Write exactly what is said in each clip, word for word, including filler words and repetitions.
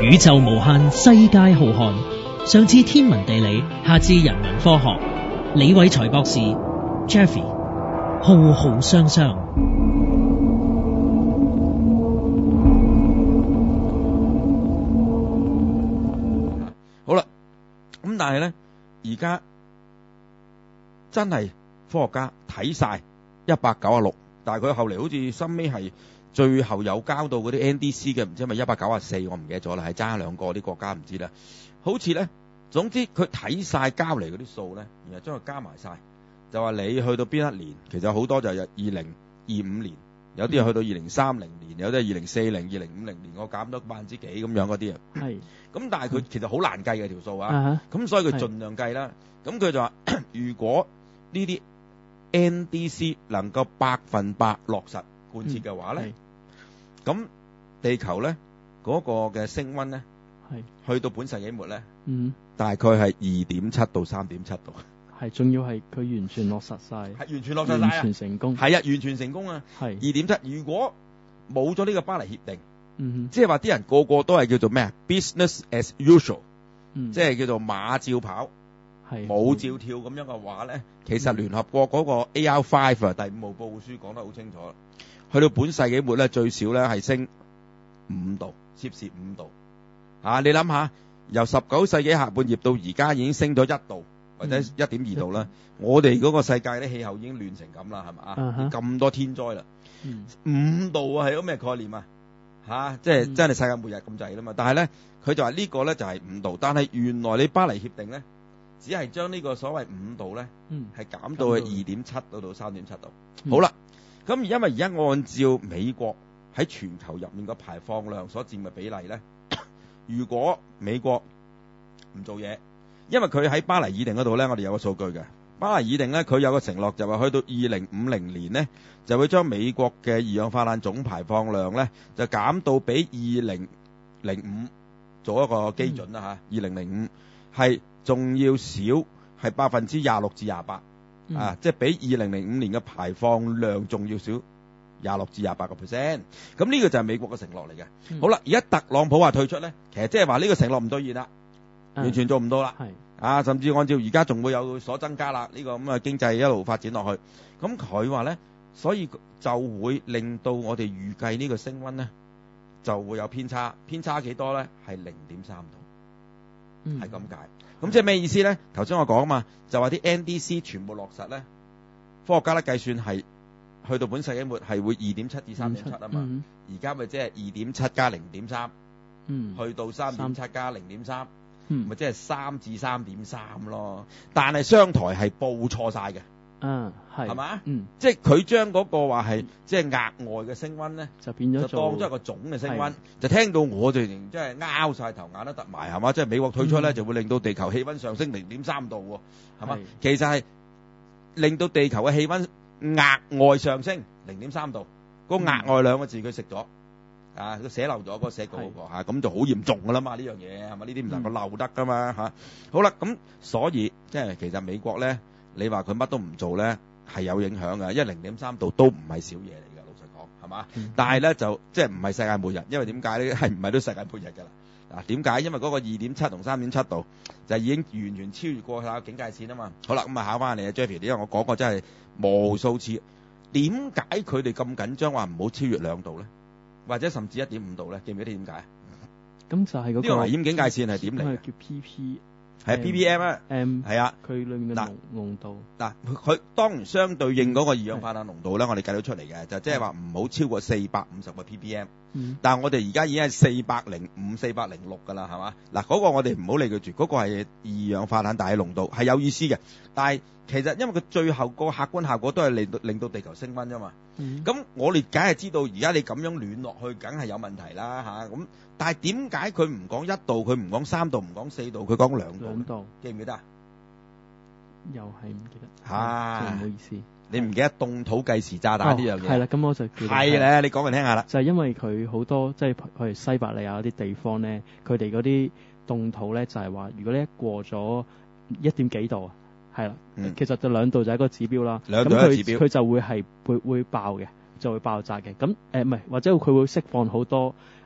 宇宙無限，世界浩瀚，上至天文地理，下至人文科學。李偉才博士 Jeffy 浩浩湯湯。 好啦，咁但係咧，而家真係科學家睇晒一百九十六，但係佢後嚟好似收尾係最後有交到嗰啲 N D C 嘅，唔知係咪一百九十四，我唔記得咗啦，係爭兩個啲國家唔知啦。好似咧，總之佢睇晒交嚟嗰啲數咧，然後將佢加埋晒，就話你去到邊一年，其實好多就係二零二五年，有啲係去到二零三零年，有啲係二零四零、二零五零年，我減咗百分之幾咁樣嗰啲啊。係。咁但係佢其實好難計嘅條數啊，咁、uh-huh. 所以佢盡量計啦。咁佢就話，如果呢啲 N D C 能夠百分百落實貫徹嘅話咧，咁、嗯、地球咧嗰、嗰個嘅升溫咧，去到本世紀末咧、嗯，大概係二點七到三點七度。 係，仲要係佢完全落實晒， 係完全落實晒， 完全成功。 係啊，完全成功啊。係二點七。如果冇咗呢個巴黎協定， 嗯， 即係話啲人個個都係叫做咩啊 ？Business as usual， 嗯， 即係叫做馬照跑，係舞照跳咁樣嘅話咧，其實聯合國嗰個 A R 五 啊，第五號報告書講得好清楚啦。去到本世紀末咧，最少咧係升五度，攝氏五度。啊，你諗下，由十九世紀下半葉到而家已經升咗一度或者一點二度啦。嗯、我哋嗰個世界啲氣候已經亂成咁啦，係咪啊？咁多天災啦，嗯、五度啊係個咩概念啊？吓、啊，即係、嗯、真係世界末日咁滯啦嘛！但係咧，佢就話呢個咧就係五度，但係原來你巴黎協定咧，只係將呢個所謂五度咧，係、嗯、減到去二點七到到三點七度。嗯、好啦，咁因為而家按照美國喺全球入面個排放量所佔嘅比例咧，如果美國唔做嘢，因為佢喺巴黎議定嗰度咧，我哋有個數據嘅。巴黎議定咧，佢有個承諾就話去到二零五零年咧，就會將美國嘅二氧化碳總排放量咧，就減到比二零零五做一個基準啦吓。二零零五係仲要少，係百分之廿六至廿八啊，即係比二零零五年嘅排放量仲要少廿六至廿八個 percent。咁呢個就係美國嘅承諾嚟嘅。嗯、好啦，而家特朗普話退出咧，其實即係話呢個承諾唔兌現啦，完全做唔到啦。係。啊，甚至按照而家仲會有所增加啦，呢個咁嘅經濟一路發展落去，咁佢話咧，所以就會令到我哋預計呢個升溫咧就會有偏差，偏差幾多咧？係零點三度，係咁解。咁即係咩意思咧？頭先我講啊嘛，就話啲 N D C 全部落實咧，科學家咧計算係去到本世紀末係會二點七至三點七啊嘛，而家咪即係二點七加零點三，去到三點七加零點三。咪即係三至三點三咯，但係商台係報錯晒嘅，嗯係，係嘛，嗯，即係佢將嗰個話係即係額外嘅升溫咧，就變咗就當咗一個總嘅升溫，就聽到我哋即係拗晒頭，眼都突埋，係嘛，即係美國退出咧、嗯、就會令到地球氣溫上升零點三度，係嘛，其實係令到地球嘅氣溫額外上升零點三度，個額外兩個字佢食咗。啊！佢寫漏咗嗰個寫稿嗰個嚇，咁就好嚴重噶啦嘛！呢樣嘢係咪？呢啲唔能夠漏得噶嘛嚇。好啦，咁所以即係其實美國咧，你話佢乜都唔做咧，係有影響嘅，因為零點三度都唔係少嘢嚟㗎，老實講係嘛？但係咧就即係唔係世界末日，因為點解咧？係唔係都世界末日㗎啦？嗱，點解？因為嗰個二點七同三點七度就已經完全超越過曬警戒線啊嘛。好啦，咁啊考翻你啊 Jeffy，因為我講過真係無數次，點解佢哋咁緊張話唔好超越兩度咧？或者甚至一點五度咧，記唔記得點解？ 咁就係嗰個呢個危險警戒線係點嚟？ 係叫 P P， 係 P P M 啊，係啊， 佢裏面嘅濃濃度。 嗱，佢當然相對應嗰個二氧化碳濃度咧，我哋計到出嚟嘅，就即係話唔好超過四百五十個 P P M。嗯。但係我哋而家已經係四百零五、四百零六㗎啦，係嘛？嗱，嗰個我哋唔好理佢住，嗰個係二氧化碳大嘅濃度係有意思嘅，但係其實因為佢最後個客觀效果都係令到令到地球升溫啫嘛。咁、嗯、我哋梗係知道而家你咁樣暖落去，梗係有問題啦吓。咁但係點解佢唔講一度，佢唔講三度，唔講四度，佢講兩度？兩度記唔記得啊？ 又係唔記得。吓、 啊， 唔好意思， 你唔記得凍土計時炸彈呢樣嘢？係、 哦、啦，咁我就係咧，你講嚟聽下啦。 就係、是、因為佢好多即係譬如西伯利亞嗰啲地方咧，佢哋嗰啲凍土咧就係話，如果你一過咗一點幾度啊。係啦、嗯，其實就兩度就係一個指標啦。兩度一個指標，佢就會係會會爆嘅，就會爆炸嘅。咁誒唔係，或者佢會釋放好多誒、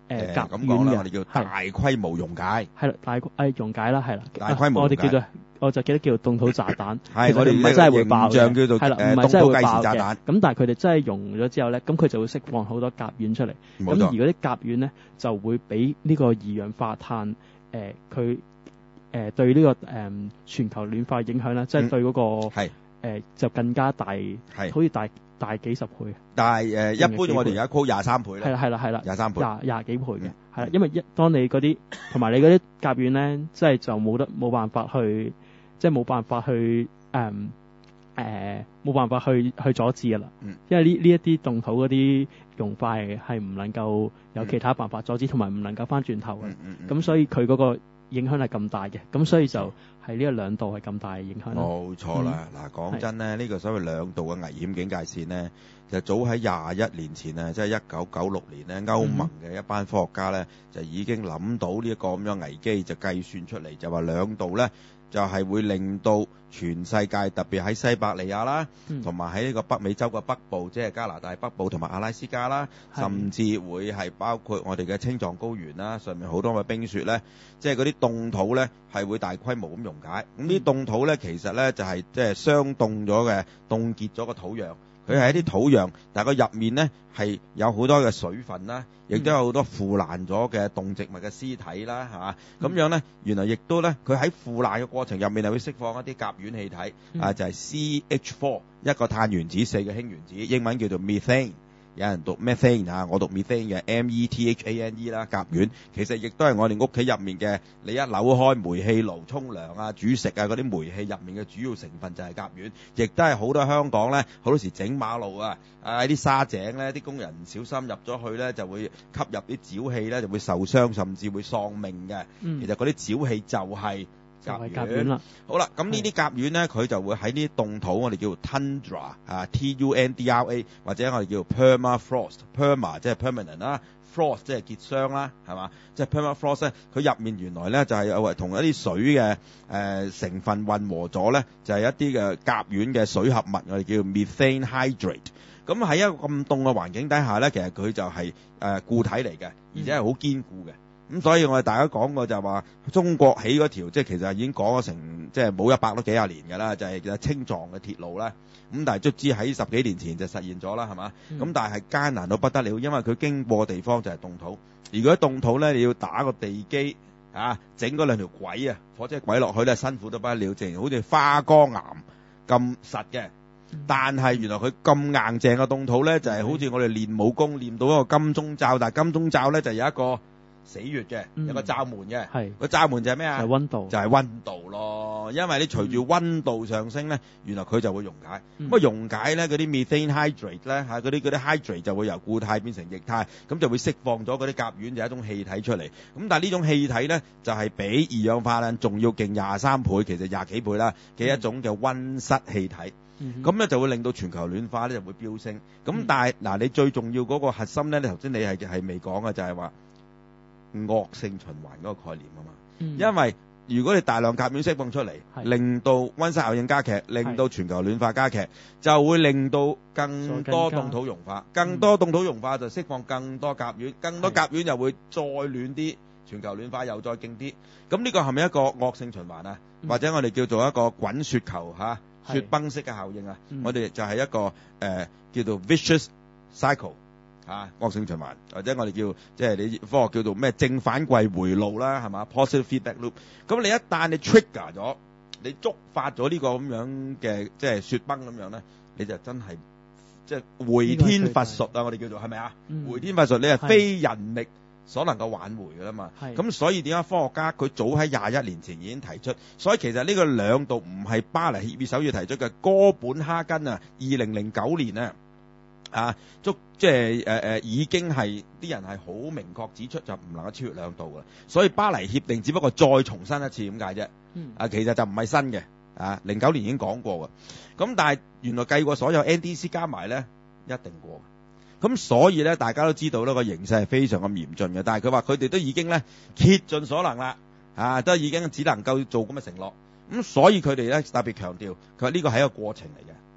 誒甲烷咁講啦， 嘅， 我哋叫大規模溶解。 係啦，大誒溶解啦，係啦。 大規模溶解。 我哋叫做我就記得叫做凍土炸彈。 係我哋唔係真係會爆嘅， 形象叫做係啦， 誒唔係真係會凍土計爆嘅。 時炸彈。 咁但係佢哋真係溶咗之後咧，咁佢就會釋放好多甲烷出嚟。 冇錯。 咁而嗰啲甲烷咧就會俾呢個二氧化碳誒佢誒對呢、這個誒、呃、全球暖化影響咧，即、就、係、是、對嗰、那個係誒、呃、就更加大，係好似大大幾十倍。 但係誒、呃、一般我哋而家 call 廿三倍啦。係啦係啦係啦，廿三倍， 廿廿幾倍嘅，係、嗯、啦，因為一當你嗰啲同埋你嗰啲甲烷咧，即係就冇得冇辦法去，即係冇辦法去誒誒冇辦法去去阻止㗎啦。嗯，因為呢呢一啲凍土嗰啲溶化係唔能夠有其他辦法阻止，同埋唔能夠翻轉頭嘅。嗯嗯，咁所以佢嗰個影響係咁大嘅，咁所以就係呢個兩度係咁大嘅影響。 冇錯啦，嗱、嗯、講真咧，呢、呢個所謂兩度嘅危險警戒線呢，就早喺廿一年前呢，即係一九九六年呢，歐盟嘅一班科學家呢，就已經諗到呢一個咁樣危機，就計算出嚟，就話兩度呢，就係、是、會令到全世界特別喺西伯利亞啦，同埋喺呢個北美洲嘅北部，即係加拿大北部同埋阿拉斯加啦，甚至會係包括我哋嘅青藏高原啦，上面好多嘅冰雪咧，即係嗰啲凍土咧係會大規模咁溶解。咁啲凍土咧其實咧就係即係霜凍咗嘅凍結咗個土壤。佢係一啲土壤，但係佢入面咧係有好多嘅水分啦，亦都有好多腐爛咗嘅動植物嘅屍體啦，係嘛？咁樣咧，原來亦都咧，佢喺腐爛嘅過程入面係會釋放一啲甲烷氣體，嗯、啊就係、是、C H 四 一個碳原子四嘅氫原子，英文叫做 methane。有人讀 methane 啊，我讀 methane 嘅 M E T H A N E 啦，甲烷其實亦都係我哋屋企入面嘅，你一扭開煤氣爐沖涼啊、煮食啊嗰啲煤氣入面嘅主要成分就係甲烷，亦都係好多香港咧好多時整馬路啊，啊啲沙井咧啲工人唔小心入咗去咧就會吸入啲沼氣咧就會受傷甚至會喪命嘅、嗯。其實嗰啲沼氣就係甲烷啦。好啦，咁呢啲甲烷咧，佢就會喺呢啲凍土，我哋叫做 tundra 啊 ，T U N D R A， 或者我哋叫做 permafrost，perma 即係 permanent 啦 ，frost 即係結霜啦，係嘛？即係 permafrost 咧，佢入面原來咧就係有同一啲水嘅誒、呃、成分混和咗咧，就係、是、一啲嘅甲烷嘅水合物，我哋叫 methane hydrate。咁喺一個咁凍嘅環境底下咧，其實佢就係、是、誒、呃、固體嚟嘅，而且係好堅固嘅。咁所以我哋大家講過就話中國起嗰條即係其實已經講咗成即係冇一百都幾廿年㗎啦，就係、是、青藏嘅鐵路啦。咁但係卒之喺十幾年前就實現咗啦，係嘛？咁、嗯、但係係艱難到不得了，因為佢經過嘅地方就係凍土。如果凍土咧，你要打個地基啊，整嗰兩條軌啊，火車軌落去咧，辛苦到不得了，正好似花崗岩咁實嘅。但係原來佢咁硬淨嘅凍土咧，就係、是、好似我哋練武功練到一個金鐘罩，但係金鐘罩咧就有一個死穴嘅、嗯，有個罩門嘅，個罩門就係咩啊？就係、是、溫度，就係、是、溫度咯。因為你隨住溫度上升咧、嗯，原來佢就會溶解。咁、嗯、啊溶解咧，嗰啲 methane hydrate 咧嚇，嗰啲嗰啲 hydrate 就會由固態變成液態，咁就會釋放咗嗰啲甲烷，就係一種氣體出嚟。咁但係呢種氣體咧，就係、是、比二氧化碳仲要勁廿三倍，其實廿幾倍啦嘅一種嘅溫室氣體。咁、嗯、咧就會令到全球暖化咧就會飆升。咁、嗯、但係嗱，你最重要嗰個核心咧，你頭先你係係未講嘅，就係、是、話。惡性循環嗰個概念啊嘛、嗯，因為如果你大量甲烷釋放出嚟，令到溫室效應加劇，令到全球暖化加劇，就會令到更多凍土融化，更多凍土融化就釋放更多甲烷，更多甲烷又會再暖啲，全球暖化又再勁啲。咁呢個係咪一個惡性循環啊、嗯？或者我哋叫做一個滾雪球吓、啊、雪崩式嘅效應啊？我哋就係一個誒、呃、叫做 vicious cycle。啊，惡性循環，或者我哋叫即係你科學叫做咩正反饋回路啦，係嘛 positive feedback loop。咁你一旦你 trigger 咗，你觸發咗呢個咁樣嘅即係雪崩咁樣咧，你就真係即係回天乏術啊！我哋叫做係咪啊？回天乏術，你係非人力所能夠挽回㗎啦嘛。咁所以點解科學家佢早喺廿一年前已經提出？所以其實呢個兩度唔係巴黎協議首要提出嘅，哥本哈根啊，二零零九年啊。啊，足即係誒誒，已經係啲人係好明確指出就唔能夠超越兩度嘅，所以巴黎協定只不過再重申一次咁解啫。嗯，啊，其實就唔係新嘅，啊，零九年已經講過嘅。咁但係原來計過所有 N D C 加埋咧，一定過。咁所以咧，大家都知道呢個形勢係非常咁嚴峻嘅。但係佢話佢哋都已經咧竭盡所能啦，啊，都已經只能夠做咁嘅承諾。咁所以佢哋咧特別強調，佢話呢個係一個過程嚟嘅。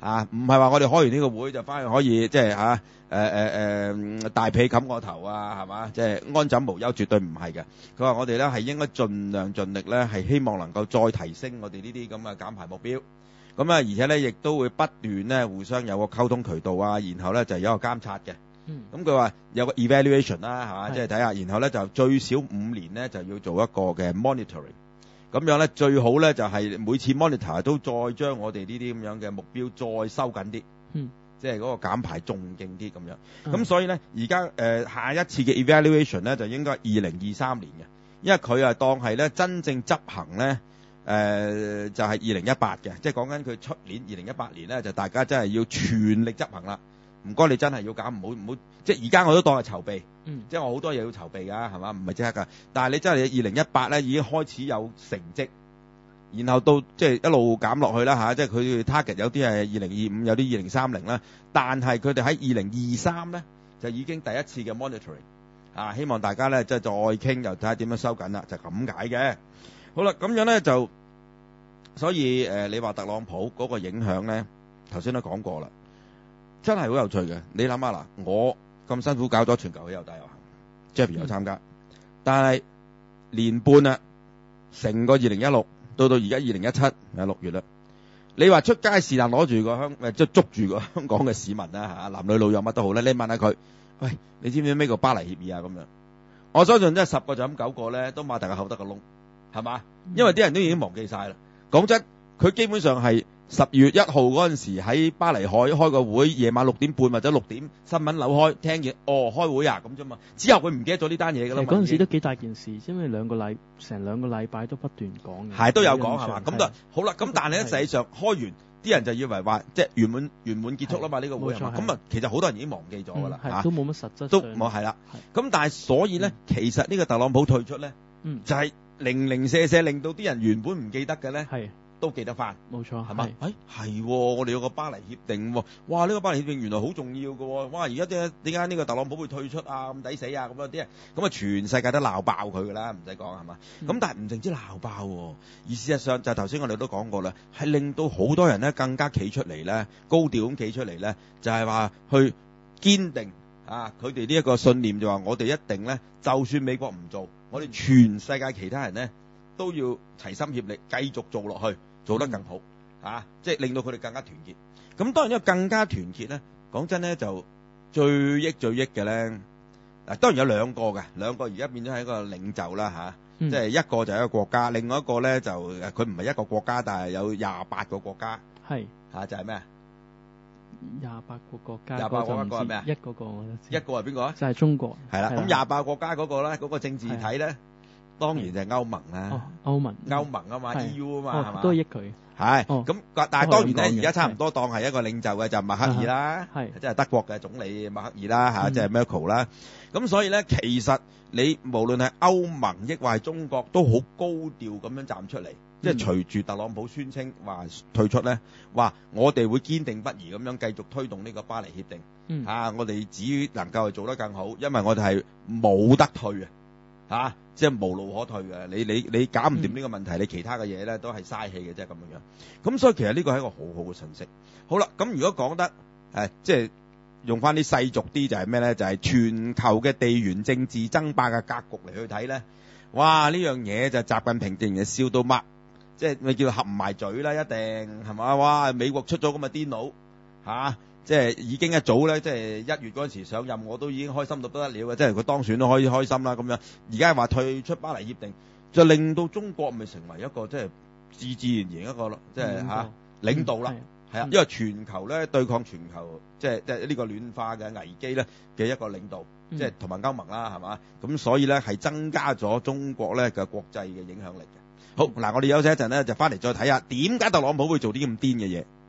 啊，唔係話我哋開完呢個會就翻去可以即係嚇誒誒誒大被冚個頭啊，係嘛？即係安枕無憂，絕對唔係嘅。佢話我哋咧係應該盡量盡力咧，係希望能夠再提升我哋呢啲咁嘅減排目標。咁啊，而且咧亦都會不斷咧互相有個溝通渠道啊，然後咧就有一個監察嘅。 嗯。咁佢話有個 evaluation 啦，係嘛？即係睇下，然後咧就最少五年咧就要做一個嘅 monitoring。咁樣咧最好咧就係每次 monitor 都再將我哋呢啲咁樣嘅目標再收緊啲， 嗯， 即係嗰個減排仲勁啲咁樣。咁、 嗯、 所以咧而家誒下一次嘅 evaluation 咧就應該係二零二三年嘅，因為佢啊當係咧真正執行咧誒、呃、就係二零一八嘅，即係講緊佢出年二零一八年咧就大家真係要全力執行啦。唔該，你真係要搞，唔好唔好，即係而家我都當係籌備， 嗯，即係我好多嘢要籌備㗎，係嘛？唔係即刻㗎。但係你真係二零一八咧已經開始有成績，然後到即係一路減落去啦嚇，即係佢 target 有啲係二零二五，有啲二零三零啦。但係佢哋喺二零二三咧就已經第一次嘅 monitoring 啊，希望大家咧即係再傾，又睇下點樣收緊啦，就咁解嘅。好啦，咁樣咧就所以誒、呃，你話特朗普嗰個影響咧，頭先都講過啦。真係好有趣嘅，你諗下嗱，我咁辛苦搞咗全球氣候大遊行 ，Jeffrey 有參加，但係年半啦，成個二零一六到到而家二零一七係六月啦。你話出街是但攞住個香誒，即係捉住個香港嘅市民啦嚇，男女老幼乜都好咧，你問下佢，喂，你知唔知咩叫巴黎協議啊？咁樣，我相信真係十個就咁九個咧，都擘大個口得個窿，係嘛？因為啲人都已經忘記晒啦。講真，佢基本上係。十月一號嗰陣時喺巴黎海開個會，夜晚六點半或者六點新聞樓開，聽見哦開會啊咁啫嘛。之後佢唔記得咗呢單嘢㗎啦。 嗰陣時都幾大件事，因為兩個禮成兩個禮拜都不斷講嘅。 係都有講係嘛？咁就好啦。咁但係咧，實際上開完啲人就以為話即係圓滿圓滿結束啦嘛呢個會係嘛？咁啊，其實好多人已經忘記咗㗎啦嚇。 都冇乜實質。 都冇係啦。咁但係所以咧、嗯，其實呢個特朗普退出咧、嗯，就係、是、零零舍舍令到啲人原本唔記得嘅咧。係。都記得翻， 冇錯， 係嘛？誒係、哦，我哋有個巴黎協定喎，哇！呢、這個巴黎協定原來好重要㗎喎，哇！而家點點解呢個特朗普會退出啊？咁抵死啊！咁樣啲人，咁啊全世界都鬧爆佢㗎啦，唔使講係嘛？咁、嗯、但係唔淨止鬧爆喎，而事實上就係頭先我哋都講過啦，係令到好多人咧更加企出嚟咧，高調咁企出嚟咧，就係、是、話去堅定啊佢哋呢一個信念，就話我哋一定咧，就算美國唔做，我哋全世界其他人咧都要齊心協力繼續做落去。做得更好，啊，即係令到佢哋更加團結。咁當然因為更加團結咧，講真咧就最益最益嘅咧，嗱當然有兩個嘅，兩個而家變咗係一個領袖啦嚇，即係一個就係一個國家，另外一個咧就佢唔係一個國家，但係有廿八個國家，係嚇就係咩啊？ 廿八個國家， 廿八個國家係咩啊？ 一個個我一個係邊個啊？ 就係中國。係啦， 咁廿八個國家嗰個咧，嗰個政治體咧。當然就係歐盟啦， 歐盟歐盟啊嘛 ，E U 啊嘛，係嘛， 都益佢。 係咁，但係當然咧，而家差唔多當係一個領袖嘅就係默克爾啦，係即係德國嘅總理默克爾啦嚇，即係 Merkel 啦。咁所以咧，其實你無論係歐盟抑或係中國，都好高調咁樣站出嚟，即係隨住特朗普宣稱話退出咧，話我哋會堅定不移咁樣繼續推動呢個巴黎協定。嚇，我哋只能夠係做得更好，因為我哋係冇得退啊！嚇，即係無路可退嘅。你你你搞唔掂呢個問題，嗯、你其他嘅嘢咧都係嘥氣嘅啫咁樣樣。咁所以其實呢個係一個好好嘅信息。好啦，咁如果講得誒，即係用翻啲世俗啲，就係咩咧？就係、是、全球嘅地緣政治爭霸嘅格局嚟去睇咧。哇！呢樣嘢就習近平定係笑到乜？即係咪叫合唔埋嘴啦？一定係嘛？哇！美國出咗咁嘅癲佬嚇。即係已經一早咧，即係一月嗰陣時上任，我都已經開心到不得了嘅。即係佢當選都可以開心啦咁樣。而家話退出巴黎協定，就令到中國咪成為一個即係自自然然一個即係嚇領導啦。係啊，因為全球咧對抗全球即係即係呢個暖化嘅危機咧嘅一個領導，即係同埋歐盟啦，係嘛？咁所以咧係增加咗中國咧嘅國際嘅影響力嘅。好嗱，我哋休息一陣咧，就翻嚟再睇下點解特朗普會做啲咁癲嘅嘢。